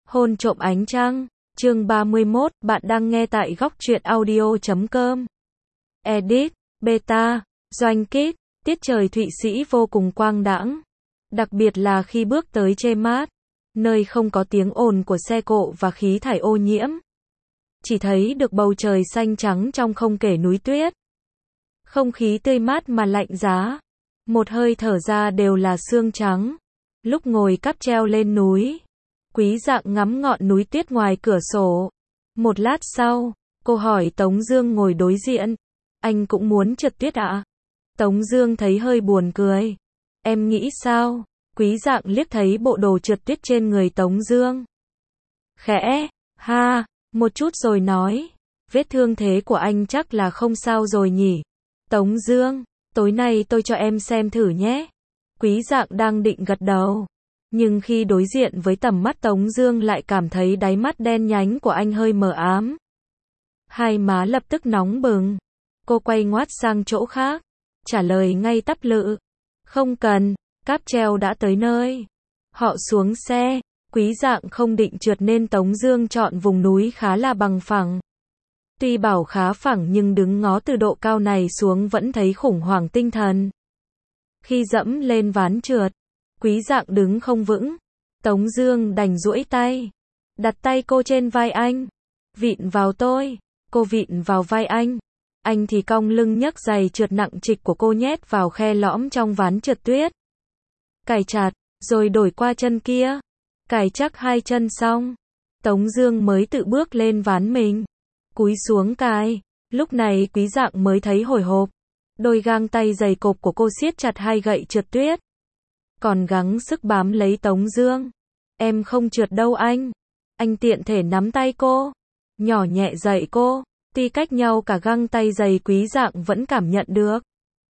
Hôn trộm ánh trăng, chương 31, bạn đang nghe tại góc truyện audio.com. Edit, Beta, Doanh Kít, tiết trời Thụy Sĩ vô cùng quang đãng. Đặc biệt là khi bước tới Chemat, nơi không có tiếng ồn của xe cộ và khí thải ô nhiễm. Chỉ thấy được bầu trời xanh trắng trong không kể núi tuyết. Không khí tươi mát mà lạnh giá. Một hơi thở ra đều là sương trắng. Lúc ngồi cáp treo lên núi, Quý Dạng ngắm ngọn núi tuyết ngoài cửa sổ. Một lát sau, cô hỏi Tống Dương ngồi đối diện, anh cũng muốn trượt tuyết ạ? Tống Dương thấy hơi buồn cười. Em nghĩ sao? Quý Dạng liếc thấy bộ đồ trượt tuyết trên người Tống Dương. Khẽ, ha, một chút rồi nói, vết thương thế của anh chắc là không sao rồi nhỉ? Tống Dương, tối nay tôi cho em xem thử nhé. Quý Dạng đang định gật đầu, nhưng khi đối diện với tầm mắt Tống Dương lại cảm thấy đáy mắt đen nhánh của anh hơi mờ ám. Hai má lập tức nóng bừng. Cô quay ngoắt sang chỗ khác, trả lời ngay tắp lự. Không cần, cáp treo đã tới nơi. Họ xuống xe. Quý Dạng không định trượt nên Tống Dương chọn vùng núi khá là bằng phẳng. Tuy bảo khá phẳng nhưng đứng ngó từ độ cao này xuống vẫn thấy khủng hoảng tinh thần. Khi dẫm lên ván trượt, Quý Dạng đứng không vững. Tống Dương đành duỗi tay, đặt tay cô trên vai anh. Vịn vào tôi. Cô vịn vào vai anh. Anh thì cong lưng nhấc giày trượt nặng trịch của cô nhét vào khe lõm trong ván trượt tuyết. Cài chặt, rồi đổi qua chân kia. Cài chắc hai chân xong, Tống Dương mới tự bước lên ván mình, cúi xuống cài. Lúc này Quý Dạng mới thấy hồi hộp. Đôi gang tay dày cộp của cô siết chặt hai gậy trượt tuyết, còn gắng sức bám lấy Tống Dương. Em không trượt đâu anh. Anh tiện thể nắm tay cô, nhỏ nhẹ dạy cô. Tuy cách nhau cả găng tay dày, Quý Dạng vẫn cảm nhận được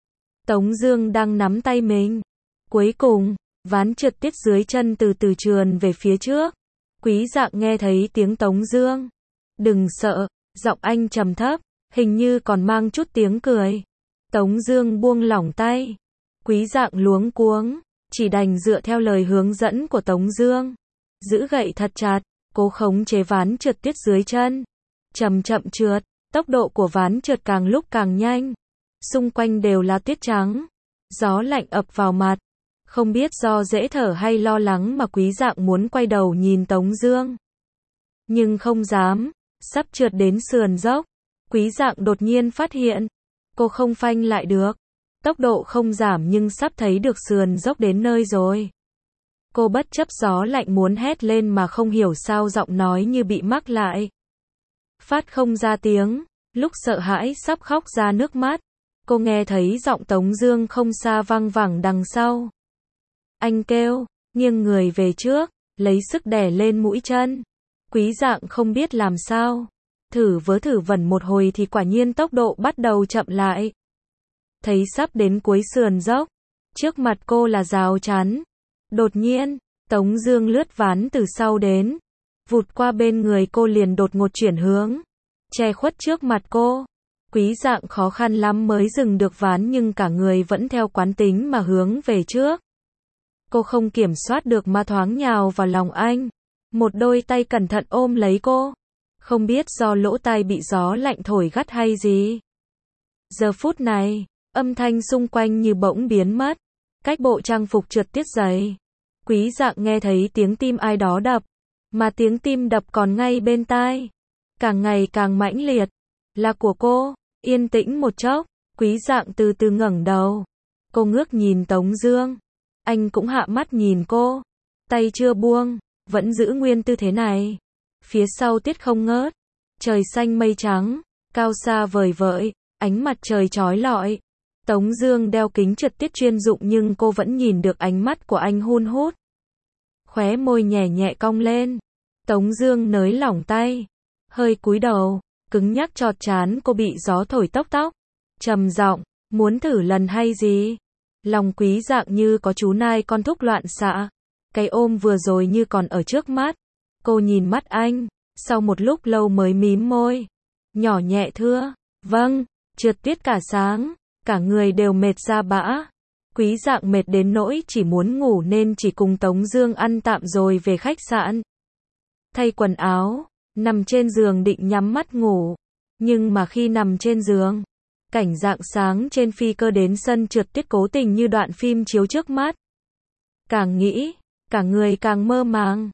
Tống Dương đang nắm tay mình. Cuối cùng, ván trượt tuyết dưới chân từ từ trườn về phía trước. Quý Dạng nghe thấy tiếng Tống Dương. Đừng sợ, giọng anh trầm thấp, hình như còn mang chút tiếng cười. Tống Dương buông lỏng tay. Quý Dạng luống cuống, chỉ đành dựa theo lời hướng dẫn của Tống Dương. Giữ gậy thật chặt, cố khống chế ván trượt tuyết dưới chân. Chậm chậm trượt, tốc độ của ván trượt càng lúc càng nhanh. Xung quanh đều là tuyết trắng. Gió lạnh ập vào mặt. Không biết do dễ thở hay lo lắng mà Quý Dạng muốn quay đầu nhìn Tống Dương, nhưng không dám. Sắp trượt đến sườn dốc, Quý Dạng đột nhiên phát hiện cô không phanh lại được. Tốc độ không giảm nhưng sắp thấy được sườn dốc đến nơi rồi. Cô bất chấp gió lạnh muốn hét lên mà không hiểu sao giọng nói như bị mắc lại, phát không ra tiếng. Lúc sợ hãi sắp khóc ra nước mắt, cô nghe thấy giọng Tống Dương không xa vang vẳng đằng sau. Anh kêu, nghiêng người về trước, lấy sức đè lên mũi chân. Quý Dạng không biết làm sao, thử vớ thử vẩn một hồi thì quả nhiên tốc độ bắt đầu chậm lại. Thấy sắp đến cuối sườn dốc, trước mặt cô là rào chắn. Đột nhiên, Tống Dương lướt ván từ sau đến, vụt qua bên người cô liền đột ngột chuyển hướng, che khuất trước mặt cô. Quý Dạng khó khăn lắm mới dừng được ván nhưng cả người vẫn theo quán tính mà hướng về trước. Cô không kiểm soát được mà thoáng nhào vào lòng anh. Một đôi tay cẩn thận ôm lấy cô. Không biết do lỗ tai bị gió lạnh thổi gắt hay gì. Giờ phút này, âm thanh xung quanh như bỗng biến mất. Cách bộ trang phục trượt tuyết dày, Quý Dạng nghe thấy tiếng tim ai đó đập. Mà tiếng tim đập còn ngay bên tai, càng ngày càng mãnh liệt. Là của cô. Yên tĩnh một chốc, Quý Dạng từ từ ngẩng đầu. Cô ngước nhìn Tống Dương. Anh cũng hạ mắt nhìn cô. Tay chưa buông, vẫn giữ nguyên tư thế này. Phía sau tuyết không ngớt, trời xanh mây trắng, cao xa vời vợi, ánh mặt trời chói lọi. Tống Dương đeo kính trượt tuyết chuyên dụng nhưng cô vẫn nhìn được ánh mắt của anh hun hút. Khóe môi nhẹ nhẹ cong lên. Tống Dương nới lỏng tay, hơi cúi đầu, cứng nhắc chọt trán cô bị gió thổi tóc tóc. Trầm giọng, muốn thử lần hay gì? Lòng Quý Dạng như có chú nai con thúc loạn xạ. Cái ôm vừa rồi như còn ở trước mắt. Cô nhìn mắt anh, sau một lúc lâu mới mím môi, nhỏ nhẹ thưa, vâng. Trượt tuyết cả sáng, cả người đều mệt ra bã. Quý Dạng mệt đến nỗi chỉ muốn ngủ nên chỉ cùng Tống Dương ăn tạm rồi về khách sạn. thay quần áo, nằm trên giường định nhắm mắt ngủ. Nhưng mà khi nằm trên giường, cảnh rạng sáng trên phi cơ đến sân trượt tuyết cố tình như đoạn phim chiếu trước mắt. Càng nghĩ, cả người càng mơ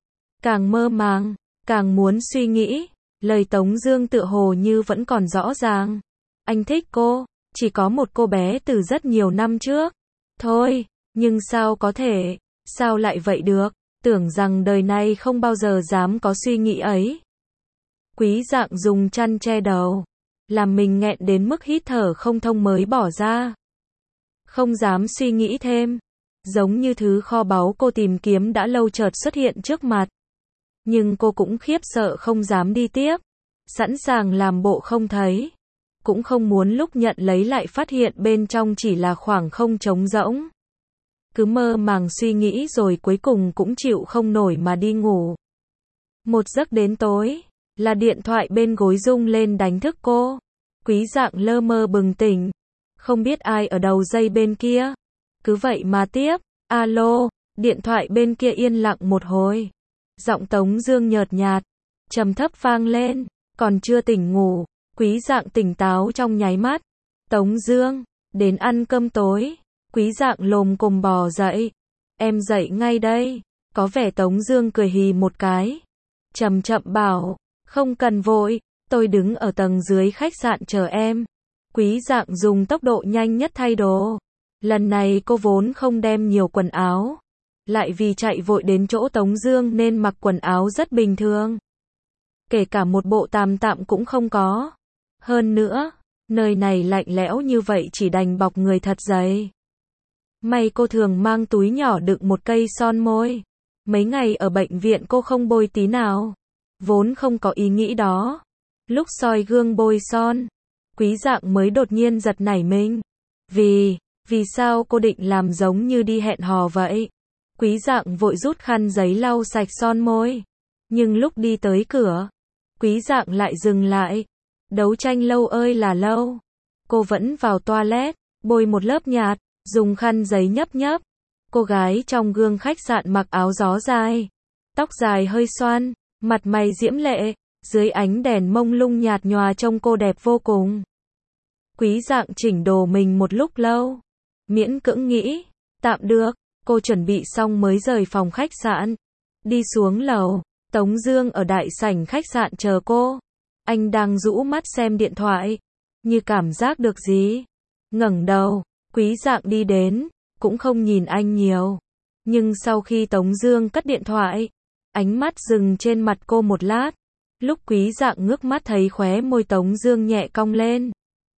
màng, càng muốn suy nghĩ, lời Tống Dương tựa hồ như vẫn còn rõ ràng. Anh thích cô, chỉ có một cô bé từ rất nhiều năm trước. Thôi, nhưng sao có thể, sao lại vậy được, tưởng rằng đời này không bao giờ dám có suy nghĩ ấy. Quý Dạng dùng chăn che đầu, làm mình nghẹn đến mức hít thở không thông mới bỏ ra. Không dám suy nghĩ thêm, giống như thứ kho báu cô tìm kiếm đã lâu chợt xuất hiện trước mặt. Nhưng cô cũng khiếp sợ không dám đi tiếp, sẵn sàng làm bộ không thấy. Cũng không muốn lúc nhận lấy lại phát hiện bên trong chỉ là khoảng không trống rỗng. Cứ mơ màng suy nghĩ rồi cuối cùng cũng chịu không nổi mà đi ngủ. Một giấc đến tối, là điện thoại bên gối rung lên đánh thức cô. Quý Dạng lơ mơ bừng tỉnh, không biết ai ở đầu dây bên kia. Cứ vậy mà tiếp, alo, điện thoại bên kia yên lặng một hồi. Giọng Tống Dương nhợt nhạt, trầm thấp vang lên, còn chưa tỉnh ngủ. Quý Dạng tỉnh táo trong nháy mắt. Tống Dương, đến ăn cơm tối. Quý Dạng lồm cồm bò dậy. Em dậy ngay đây. Có vẻ Tống Dương cười hì một cái, chậm chậm bảo, không cần vội, tôi đứng ở tầng dưới khách sạn chờ em. Quý Dạng dùng tốc độ nhanh nhất thay đồ. Lần này cô vốn không đem nhiều quần áo, lại vì chạy vội đến chỗ Tống Dương nên mặc quần áo rất bình thường. Kể cả một bộ tạm tạm cũng không có. Hơn nữa, nơi này lạnh lẽo như vậy chỉ đành bọc người thật dày. May cô thường mang túi nhỏ đựng một cây son môi. Mấy ngày ở bệnh viện cô không bôi tí nào. Vốn không có ý nghĩ đó. Lúc soi gương bôi son, Quý Dạng mới đột nhiên giật nảy mình. Vì sao cô định làm giống như đi hẹn hò vậy? Quý Dạng vội rút khăn giấy lau sạch son môi. Nhưng lúc đi tới cửa, Quý Dạng lại dừng lại. Đấu tranh lâu ơi là lâu. Cô vẫn vào toilet, bôi một lớp nhạt, dùng khăn giấy nhấp nhấp. Cô gái trong gương khách sạn mặc áo gió dài, tóc dài hơi xoăn, mặt mày diễm lệ, dưới ánh đèn mông lung nhạt nhòa trông cô đẹp vô cùng. Quý Dạng chỉnh đồ mình một lúc lâu, miễn cưỡng nghĩ, tạm được, cô chuẩn bị xong mới rời phòng khách sạn. Đi xuống lầu, Tống Dương ở đại sảnh khách sạn chờ cô. Anh đang rũ mắt xem điện thoại, như cảm giác được gì. Ngẩng đầu, Quý Dạng đi đến, cũng không nhìn anh nhiều. Nhưng sau khi Tống Dương cất điện thoại, ánh mắt dừng trên mặt cô một lát. Lúc Quý Dạng ngước mắt thấy khóe môi Tống Dương nhẹ cong lên.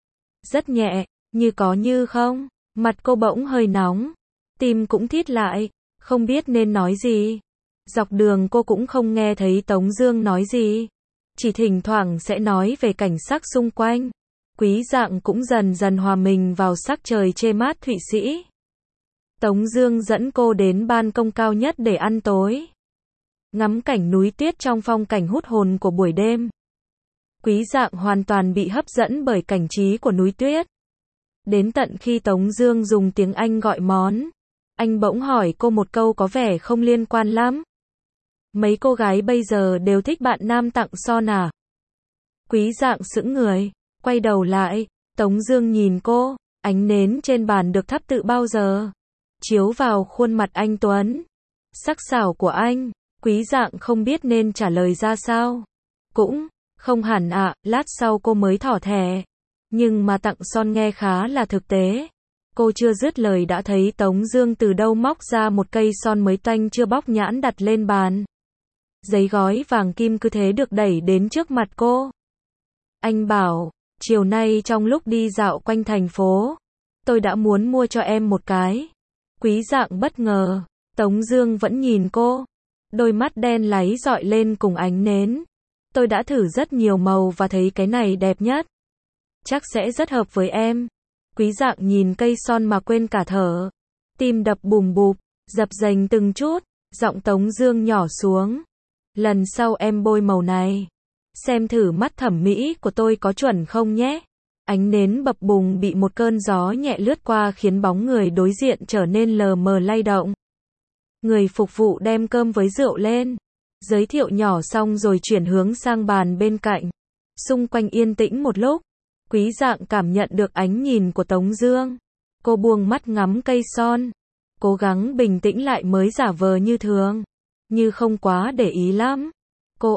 Rất nhẹ, như có như không. Mặt cô bỗng hơi nóng, tim cũng thít lại, không biết nên nói gì. Dọc đường cô cũng không nghe thấy Tống Dương nói gì, chỉ thỉnh thoảng sẽ nói về cảnh sắc xung quanh. Quý Dạng cũng dần dần hòa mình vào sắc trời chê mát Thụy Sĩ. Tống Dương dẫn cô đến ban công cao nhất để ăn tối, ngắm cảnh núi tuyết trong phong cảnh hút hồn của buổi đêm. Quý Dạng hoàn toàn bị hấp dẫn bởi cảnh trí của núi tuyết. Đến tận khi Tống Dương dùng tiếng Anh gọi món, anh bỗng hỏi cô một câu có vẻ không liên quan lắm. Mấy cô gái bây giờ đều thích bạn nam tặng son à? Quý Dạng sững người, quay đầu lại, Tống Dương nhìn cô, ánh nến trên bàn được thắp tự bao giờ, chiếu vào khuôn mặt anh tuấn, sắc sảo của anh. Quý Dạng không biết nên trả lời ra sao. Cũng không hẳn ạ, lát sau cô mới thỏ thẻ. Nhưng mà tặng son nghe khá là thực tế. Cô chưa dứt lời đã thấy Tống Dương từ đâu móc ra một cây son mới toanh chưa bóc nhãn đặt lên bàn. Giấy gói vàng kim cứ thế được đẩy đến trước mặt cô. Anh bảo, chiều nay trong lúc đi dạo quanh thành phố, tôi đã muốn mua cho em một cái. Quý Dạng bất ngờ, Tống Dương vẫn nhìn cô, đôi mắt đen láy dọi lên cùng ánh nến. Tôi đã thử rất nhiều màu và thấy cái này đẹp nhất. Chắc sẽ rất hợp với em. Quý Dạng nhìn cây son mà quên cả thở. Tim đập bùm bụp, dập dềnh từng chút, giọng Tống Dương nhỏ xuống. Lần sau em bôi màu này, xem thử mắt thẩm mỹ của tôi có chuẩn không nhé. Ánh nến bập bùng bị một cơn gió nhẹ lướt qua khiến bóng người đối diện trở nên lờ mờ lay động. Người phục vụ đem cơm với rượu lên. Giới thiệu nhỏ xong rồi chuyển hướng sang bàn bên cạnh. Xung quanh yên tĩnh một lúc. Quý Dạng cảm nhận được ánh nhìn của Tống Dương. Cô buông mắt ngắm cây son. Cố gắng bình tĩnh lại mới giả vờ như thường. Như không quá để ý lắm. Cô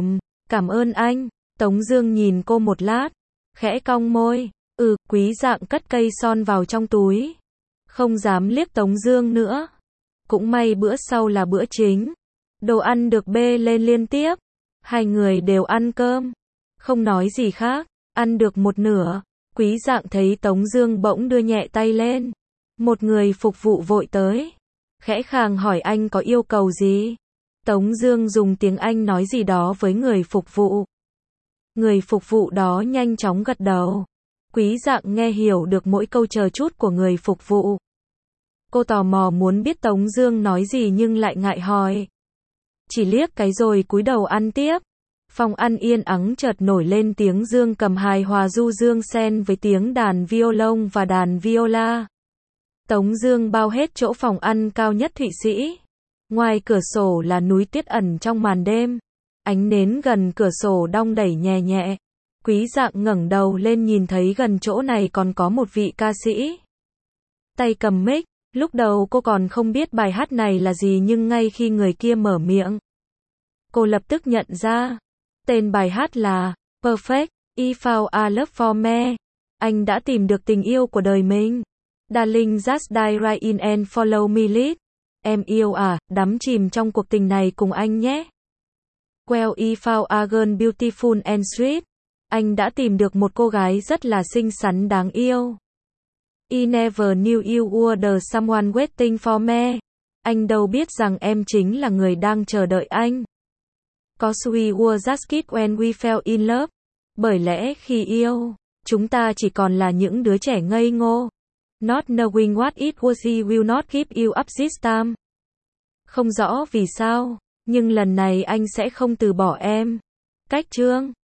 cảm ơn anh. Tống Dương nhìn cô một lát. Khẽ cong môi. Quý Dạng cất cây son vào trong túi. Không dám liếc Tống Dương nữa. Cũng may bữa sau là bữa chính. Đồ ăn được bê lên liên tiếp. Hai người đều ăn cơm. Không nói gì khác. Ăn được một nửa. Quý Dạng thấy Tống Dương bỗng đưa nhẹ tay lên. Một người phục vụ vội tới. Khẽ khàng hỏi anh có yêu cầu gì. Tống Dương dùng tiếng Anh nói gì đó với người phục vụ. Người phục vụ đó nhanh chóng gật đầu. Quý Dạng nghe hiểu được mỗi câu chờ chút của người phục vụ. Cô tò mò muốn biết Tống Dương nói gì nhưng lại ngại hỏi. Chỉ liếc cái rồi cúi đầu ăn tiếp. Phòng ăn yên ắng chợt nổi lên tiếng dương cầm hài hòa du dương xen với tiếng đàn violon và đàn viola. Tống Dương bao hết chỗ phòng ăn cao nhất Thụy Sĩ. Ngoài cửa sổ là núi tuyết ẩn trong màn đêm. Ánh nến gần cửa sổ đong đẩy nhẹ nhẹ. Quý Dạng ngẩng đầu lên nhìn thấy gần chỗ này còn có một vị ca sĩ. Tay cầm mic. Lúc đầu cô còn không biết bài hát này là gì nhưng ngay khi người kia mở miệng, cô lập tức nhận ra. Tên bài hát là Perfect, I Found a Love for Me. Anh đã tìm được tình yêu của đời mình. Darling just dive right in and follow me lead. Em yêu đắm chìm trong cuộc tình này cùng anh nhé. Well, I found a girl beautiful and sweet. Anh đã tìm được một cô gái rất là xinh xắn đáng yêu. I never knew you were the someone waiting for me. Anh đâu biết rằng em chính là người đang chờ đợi anh. Cause we were just kids when we fell in love. Bởi lẽ khi yêu, chúng ta chỉ còn là những đứa trẻ ngây ngô. Not knowing what it was he will not give you up this time. Không rõ vì sao, nhưng lần này anh sẽ không từ bỏ em. Cách chương